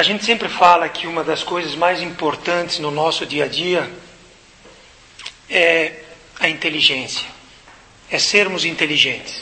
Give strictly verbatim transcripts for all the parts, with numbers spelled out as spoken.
gente sempre fala que uma das coisas mais importantes no nosso dia a dia é a inteligência, é sermos inteligentes.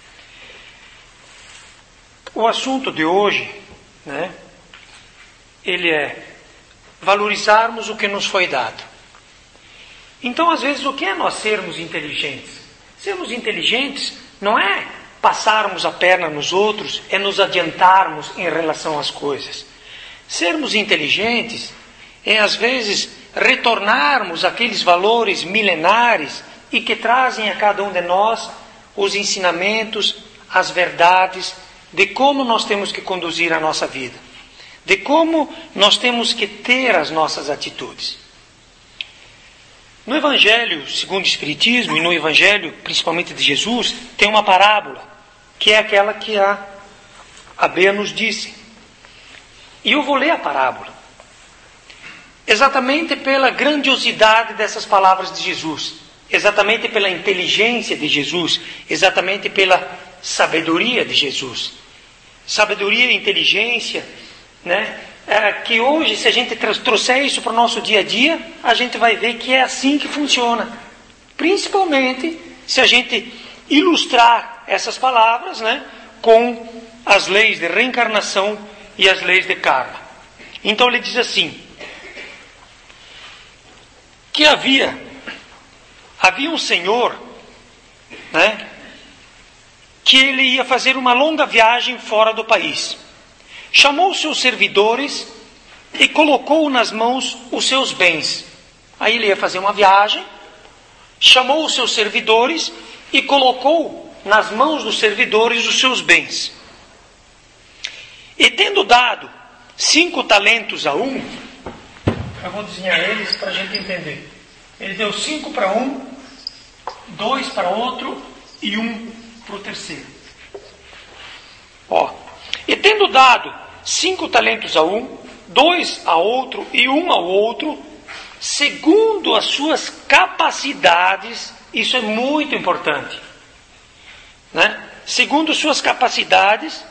O assunto de hoje, né, ele é valorizarmos o que nos foi dado. Então, às vezes, o que é nós sermos inteligentes? Sermos inteligentes não é passarmos a perna nos outros, é nos adiantarmos em relação às coisas. Sermos inteligentes é, às vezes, retornarmos àqueles valores milenares e que trazem a cada um de nós os ensinamentos, as verdades de como nós temos que conduzir a nossa vida, de como nós temos que ter as nossas atitudes. No Evangelho segundo o Espiritismo, e no Evangelho principalmente de Jesus, tem uma parábola, que é aquela que a, a Bea nos disse. E eu vou ler a parábola, exatamente pela grandiosidade dessas palavras de Jesus, exatamente pela inteligência de Jesus, exatamente pela sabedoria de Jesus. Sabedoria e inteligência, né? É, que hoje, se a gente trouxer isso para o nosso dia a dia, a gente vai ver que é assim que funciona. Principalmente se a gente ilustrar essas palavras, né, com as leis de reencarnação e as leis de karma. Então ele diz assim, que havia, havia um senhor, né, que ele ia fazer uma longa viagem fora do país. Chamou seus servidores e colocou nas mãos os seus bens. Aí ele ia fazer uma viagem, chamou os seus servidores e colocou nas mãos dos servidores os seus bens. E tendo dado cinco talentos a um, eu vou desenhar eles para a gente entender. Ele deu cinco para um, dois para outro e um para o terceiro. Ó, e tendo dado cinco talentos a um, dois a outro e um ao outro, segundo as suas capacidades, isso é muito importante, né? Segundo suas capacidades,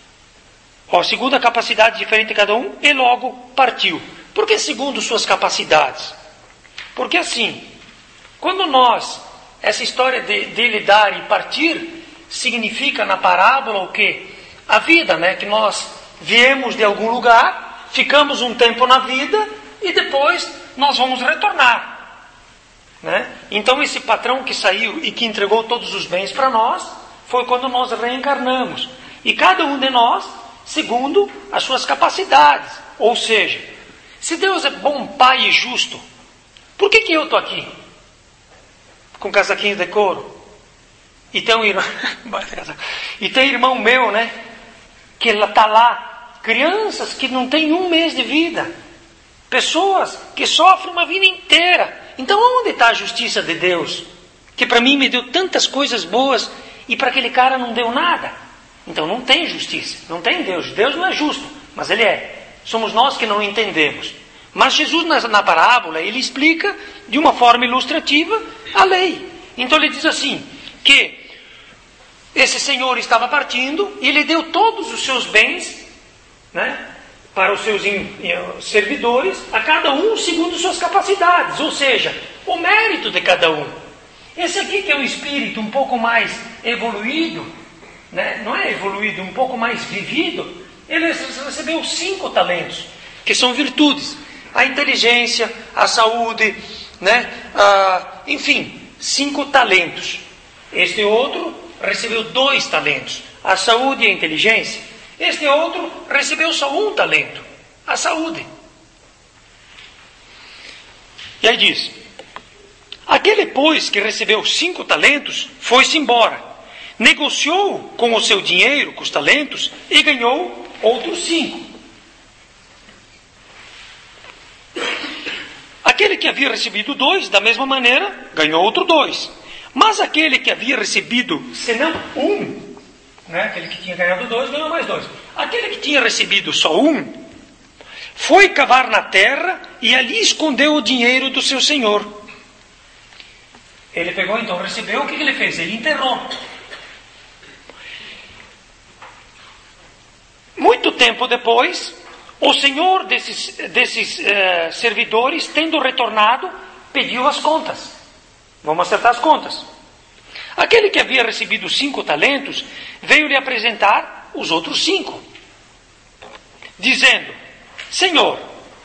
ó, segundo a capacidade diferente de cada um, e logo partiu. Por que segundo suas capacidades? Porque assim, quando nós, essa história de, dele dar e partir, significa na parábola o quê? A vida, né? Que nós viemos de algum lugar, ficamos um tempo na vida e depois nós vamos retornar, né? Então esse patrão que saiu e que entregou todos os bens para nós, foi quando nós reencarnamos. E cada um de nós, segundo as suas capacidades. Ou seja, se Deus é bom pai e justo, por que que eu estou aqui? Com casaquinho de couro? E tem um irmão, e tem irmão meu, né? Que está lá, crianças que não têm um mês de vida, pessoas que sofrem uma vida inteira. Então onde está a justiça de Deus? Que para mim me deu tantas coisas boas e para aquele cara não deu nada. Então não tem justiça, não tem Deus. Deus não é justo, mas Ele é. Somos nós que não entendemos. Mas Jesus na, na parábola, Ele explica de uma forma ilustrativa a lei. Então Ele diz assim, que esse senhor estava partindo e ele deu todos os seus bens, né, para os seus servidores, a cada um segundo suas capacidades, ou seja, o mérito de cada um. Esse aqui que é um espírito um pouco mais evoluído, né, não é evoluído, um pouco mais vivido, ele recebeu cinco talentos, que são virtudes: a inteligência, a saúde, né, a, enfim, cinco talentos. Este outro recebeu dois talentos, a saúde e a inteligência. Este outro recebeu só um talento, a saúde. E aí diz, aquele, pois, que recebeu cinco talentos, foi-se embora, negociou com o seu dinheiro, com os talentos, e ganhou outros cinco. Aquele que havia recebido dois, da mesma maneira, ganhou outro dois. Mas aquele que havia recebido, senão um, né, aquele que tinha ganhado dois, ganhou mais dois. Aquele que tinha recebido só um, foi cavar na terra e ali escondeu o dinheiro do seu senhor. Ele pegou, então, recebeu, o que ele fez? Ele enterrou. Muito tempo depois, O senhor desses, desses eh, servidores, tendo retornado, pediu as contas. Vamos acertar as contas. Aquele que havia recebido cinco talentos, veio lhe apresentar os outros cinco, dizendo: Senhor,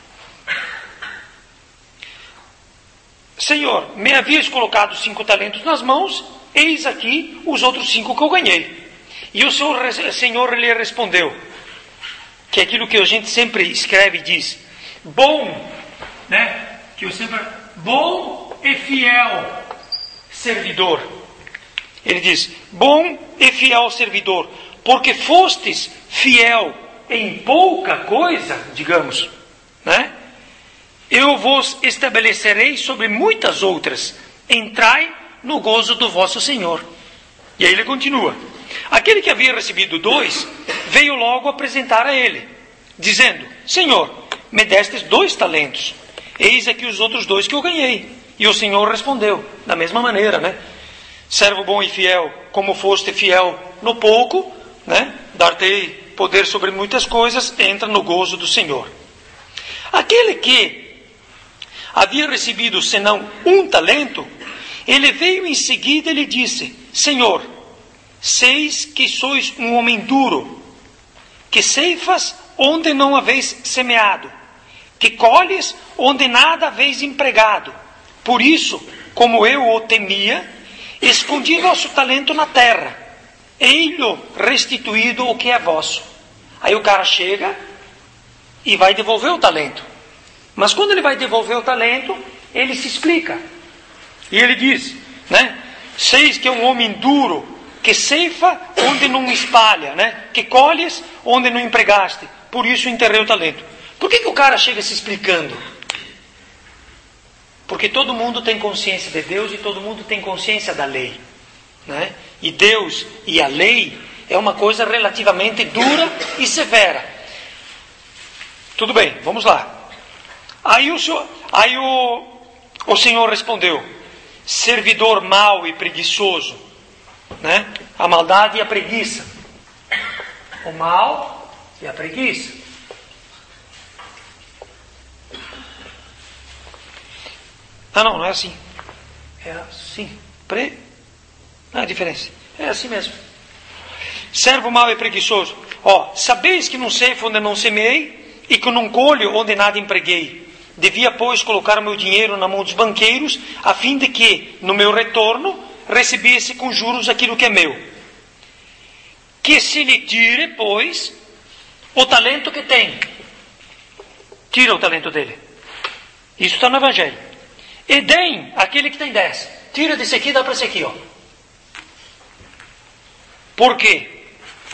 Senhor, me havias colocado cinco talentos nas mãos, eis aqui os outros cinco que eu ganhei. E o Senhor, Senhor lhe respondeu, que é aquilo que a gente sempre escreve e diz: bom, né? Que eu sempre, bom e fiel servidor. Ele diz: bom e fiel servidor, porque fostes fiel em pouca coisa, digamos, né? Eu vos estabelecerei sobre muitas outras. Entrai no gozo do vosso Senhor. E aí ele continua. Aquele que havia recebido dois, veio logo apresentar a ele, dizendo: Senhor, me destes dois talentos. Eis aqui os outros dois que eu ganhei. E o Senhor respondeu, da mesma maneira, né? Servo bom e fiel, como foste fiel no pouco, né? Dar-te-ei poder sobre muitas coisas, entra no gozo do Senhor. Aquele que havia recebido senão um talento, ele veio em seguida e lhe disse: Senhor, seis que sois um homem duro, que ceifas onde não haveis semeado, que colhes onde nada haveis empregado. Por isso, como eu o temia, escondi vosso talento na terra, ei-lo restituído o que é vosso. Aí o cara chega e vai devolver o talento. Mas quando ele vai devolver o talento, ele se explica. E ele diz, né? Seis que é um homem duro, que ceifa onde não espalha, né? Que colhes onde não empregaste. Por isso enterrei o talento. Por que, que o cara chega se explicando? Porque todo mundo tem consciência de Deus e todo mundo tem consciência da lei, né? E Deus e a lei é uma coisa relativamente dura e severa. Tudo bem, vamos lá. Aí o senhor, aí o, o Senhor respondeu: servidor mau e preguiçoso, né? A maldade e a preguiça. O mal e a preguiça. Ah, não, não é assim. É assim. Pre... Não é a diferença. É assim mesmo. Servo mau e preguiçoso. Ó, sabeis que não ceifo onde não semeei e que não colho onde nada empreguei. Devia, pois, colocar o meu dinheiro na mão dos banqueiros, a fim de que, no meu retorno, recebesse com juros aquilo que é meu. Que se lhe tire, pois, o talento que tem. Tira o talento dele. Isso está no Evangelho. E deem aquele que tem dez. Tira desse aqui e dá para esse aqui, ó. Por quê?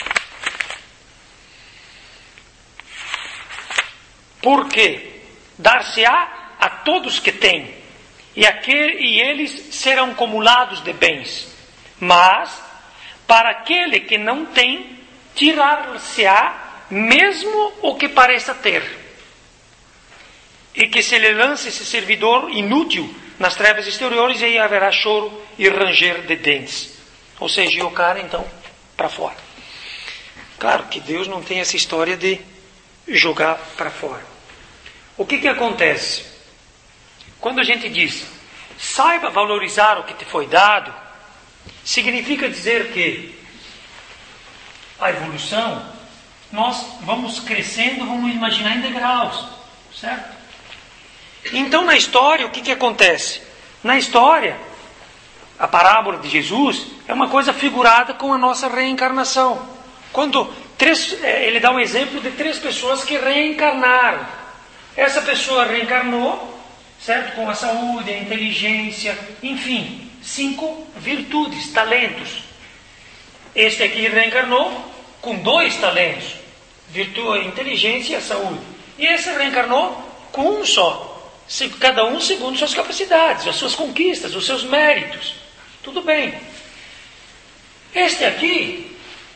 Porque dar-se-á a todos que têm, e, aquele, e eles serão acumulados de bens. Mas, para aquele que não tem, tirar-se-á mesmo o que pareça ter. E que se lhe lance esse servidor inútil nas trevas exteriores, e aí haverá choro e ranger de dentes. Ou seja, o cara então para fora. Claro que Deus não tem essa história de jogar para fora. O que que acontece? Quando a gente diz, saiba valorizar o que te foi dado, significa dizer que a evolução, nós vamos crescendo, vamos imaginar em degraus, certo? Então, na história, o que que acontece? Na história, a parábola de Jesus é uma coisa figurada com a nossa reencarnação. Quando três, ele dá um exemplo de três pessoas que reencarnaram. Essa pessoa reencarnou, certo? Com a saúde, a inteligência, enfim, cinco virtudes, talentos. Este aqui reencarnou com dois talentos, virtude, a inteligência e a saúde. E esse reencarnou com um só. Cada um segundo suas capacidades, as suas conquistas, os seus méritos. Tudo bem. Este aqui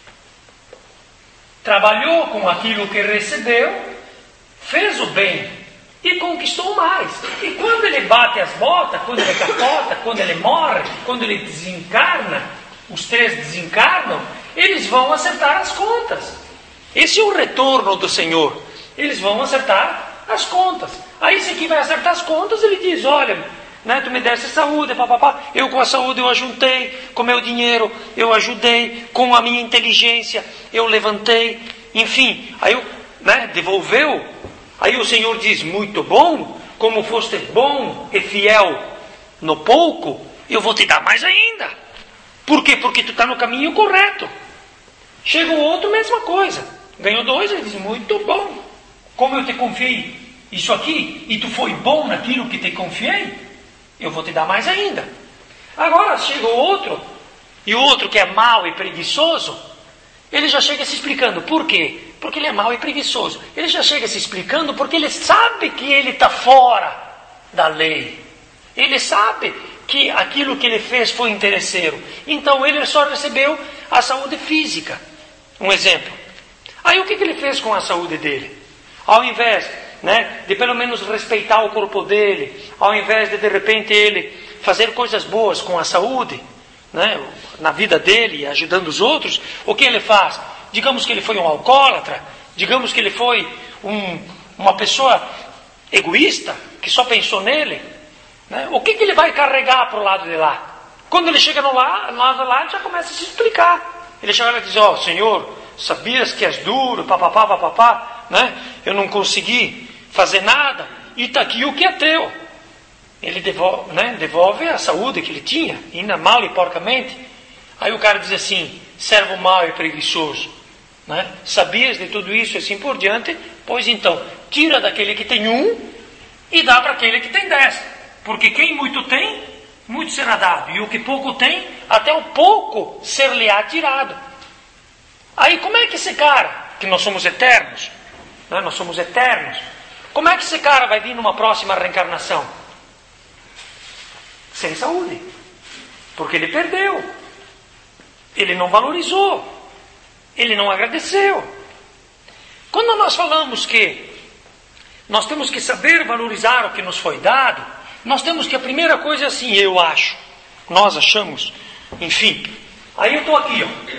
trabalhou com aquilo que recebeu, fez o bem e conquistou mais. E quando ele bate as botas, quando ele capota, quando ele morre, quando ele desencarna, os três desencarnam, eles vão acertar as contas. Esse é o retorno do Senhor. Eles vão acertar as contas. Aí esse aqui vai acertar as contas, ele diz, olha, né, tu me deste saúde, papapá, eu com a saúde eu ajuntei, com meu dinheiro eu ajudei, com a minha inteligência eu levantei, enfim, aí eu, né, devolveu. Aí o Senhor diz, muito bom, como foste bom e fiel no pouco, eu vou te dar mais ainda. Por quê? Porque tu está no caminho correto. Chega o outro, mesma coisa. Ganhou dois, ele diz, muito bom. Como eu te confiei isso aqui, e tu foi bom naquilo que te confiei, eu vou te dar mais ainda. Agora chega o outro, e o outro que é mau e preguiçoso, ele já chega se explicando. Por quê? Porque ele é mau e preguiçoso. Ele já chega se explicando porque ele sabe que ele está fora da lei. Ele sabe que aquilo que ele fez foi interesseiro. Então ele só recebeu a saúde física. Um exemplo. Aí o que, que ele fez com a saúde dele? Ao invés, né, de pelo menos respeitar o corpo dele, ao invés de de repente ele fazer coisas boas com a saúde, né, na vida dele, ajudando os outros, o que ele faz? Digamos que ele foi um alcoólatra, digamos que ele foi um, uma pessoa egoísta, que só pensou nele, né? O que, que ele vai carregar para o lado de lá? Quando ele chega no, lá, no lado de lá, ele já começa a se explicar. Ele chega lá e diz, ó, oh, Senhor, sabias que és duro, papapá, papapá, né? Eu não consegui fazer nada, e está aqui o que é teu. Ele devolve, né? devolve a saúde que ele tinha, ainda mal e porcamente. Aí o cara diz assim, servo mau e preguiçoso, né? Sabias de tudo isso e assim por diante? Pois então, tira daquele que tem um e dá para aquele que tem dez. Porque quem muito tem, muito será dado. E o que pouco tem, até o pouco ser-lhe-á tirado. Aí como é que esse cara, que nós somos eternos, né? nós somos eternos, como é que esse cara vai vir numa próxima reencarnação? Sem saúde. Porque ele perdeu. Ele não valorizou. Ele não agradeceu. Quando nós falamos que nós temos que saber valorizar o que nos foi dado, nós temos que a primeira coisa é assim, eu acho. Nós achamos. Enfim. Aí eu estou aqui, ó.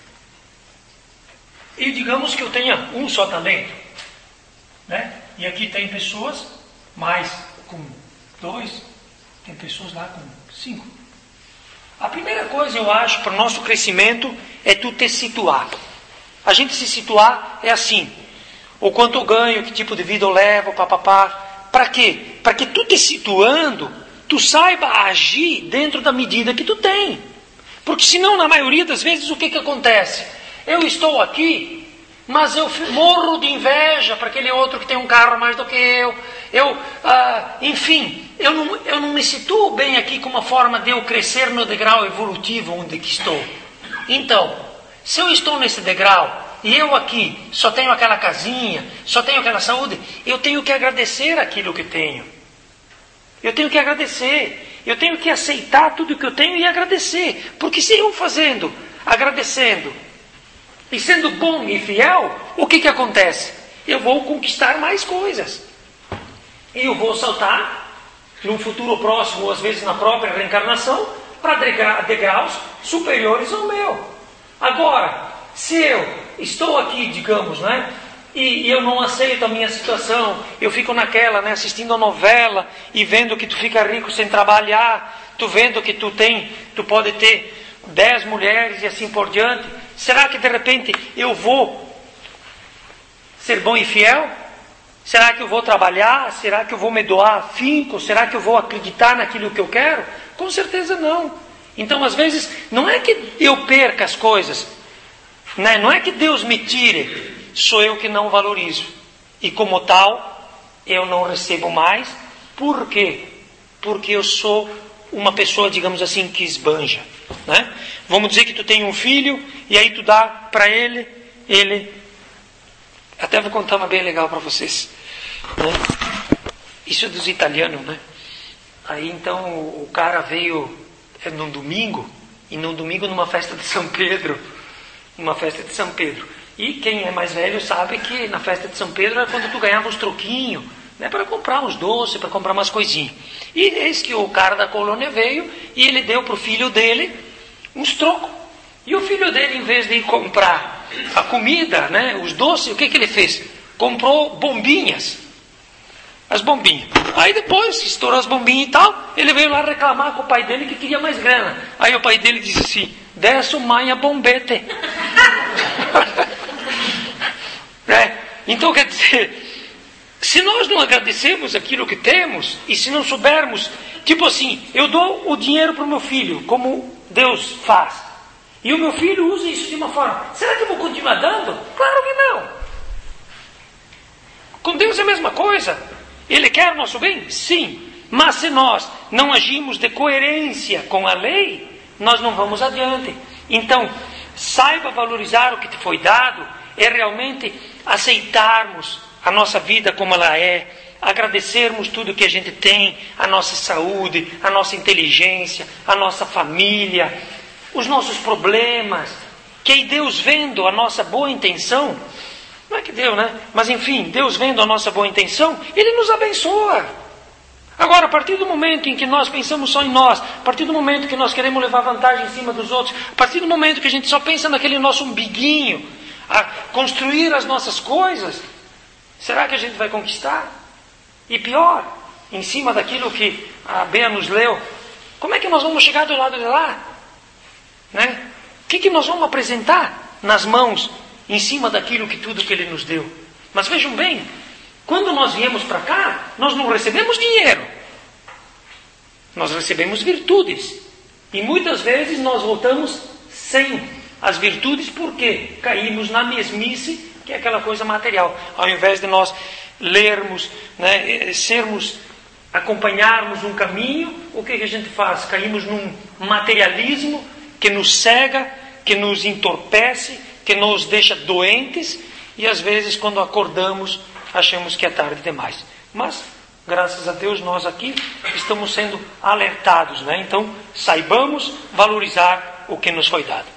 E digamos que eu tenha um só talento. Né? E aqui tem pessoas mais com dois, tem pessoas lá com cinco. A primeira coisa, eu acho, para o nosso crescimento é tu te situar. A gente se situar é assim. O quanto eu ganho, que tipo de vida eu levo, papapá. Para quê? Para que tu te situando, tu saiba agir dentro da medida que tu tem. Porque senão, na maioria das vezes, o que, que acontece? Eu estou aqui, mas eu morro de inveja para aquele outro que tem um carro mais do que eu. Eu, ah, enfim, eu não, eu não me situo bem aqui como uma forma de eu crescer no degrau evolutivo onde que estou. Então, se eu estou nesse degrau e eu aqui só tenho aquela casinha, só tenho aquela saúde, eu tenho que agradecer aquilo que tenho. Eu tenho que agradecer. Eu tenho que aceitar tudo que eu tenho e agradecer. Porque se eu fazendo, agradecendo, e sendo bom e fiel, o que que acontece? Eu vou conquistar mais coisas. E eu vou saltar, num futuro próximo, ou às vezes na própria reencarnação, para degra- degraus superiores ao meu. Agora, se eu estou aqui, digamos, né, e, e eu não aceito a minha situação, eu fico naquela, né, assistindo a novela e vendo que tu fica rico sem trabalhar, tu vendo que tu tem, tu pode ter dez mulheres e assim por diante. Será que de repente eu vou ser bom e fiel? Será que eu vou trabalhar? Será que eu vou me doar afinco? Será que eu vou acreditar naquilo que eu quero? Com certeza não. Então, às vezes, não é que eu perca as coisas, né? Não é que Deus me tire, sou eu que não valorizo. E como tal, eu não recebo mais. Por quê? Porque eu sou uma pessoa, digamos assim, que esbanja, né? Vamos dizer que tu tem um filho e aí tu dá para ele, ele... Até vou contar uma bem legal para vocês, né? Isso é dos italianos, né? Aí então o cara veio é, num domingo, e num domingo numa festa de São Pedro, numa festa de São Pedro. E quem é mais velho sabe que na festa de São Pedro era quando tu ganhava uns troquinhos, né, para comprar uns doces, para comprar umas coisinhas. E eis que o cara da colônia veio e ele deu para o filho dele uns trocos. E o filho dele, em vez de ir comprar a comida, né, os doces, o que, que ele fez? comprou bombinhas. As bombinhas. Aí depois, estourou as bombinhas e tal, ele veio lá reclamar com o pai dele que queria mais grana. Aí o pai dele disse assim, desce mãe a bombete. É, então quer dizer, se nós não agradecemos aquilo que temos, e se não soubermos, tipo assim, eu dou o dinheiro para o meu filho, como Deus faz, e o meu filho usa isso de uma forma, será que eu vou continuar dando? Claro que não. Com Deus é a mesma coisa. Ele quer o nosso bem? Sim. Mas se nós não agimos de coerência com a lei, nós não vamos adiante. Então, saiba valorizar o que te foi dado, é realmente aceitarmos a nossa vida como ela é, agradecermos tudo que a gente tem, a nossa saúde, a nossa inteligência, a nossa família, os nossos problemas, que aí Deus vendo a nossa boa intenção, não é que Deus, né? Mas enfim, Deus vendo a nossa boa intenção, Ele nos abençoa. Agora, a partir do momento em que nós pensamos só em nós, a partir do momento que nós queremos levar vantagem em cima dos outros, a partir do momento que a gente só pensa naquele nosso umbiguinho, a construir as nossas coisas, será que a gente vai conquistar? E pior, em cima daquilo que a Bea nos leu, como é que nós vamos chegar do lado de lá? Né? O que, que nós vamos apresentar nas mãos em cima daquilo que tudo que Ele nos deu? Mas vejam bem, quando nós viemos para cá, nós não recebemos dinheiro. Nós recebemos virtudes. E muitas vezes nós voltamos sem as virtudes porque caímos na mesmice, que é aquela coisa material. Ao invés de nós lermos, né, sermos, acompanharmos um caminho, o que, que a gente faz? Caímos num materialismo que nos cega, que nos entorpece, que nos deixa doentes, e às vezes quando acordamos achamos que é tarde demais. Mas, graças a Deus, nós aqui estamos sendo alertados, né? Então, saibamos valorizar o que nos foi dado.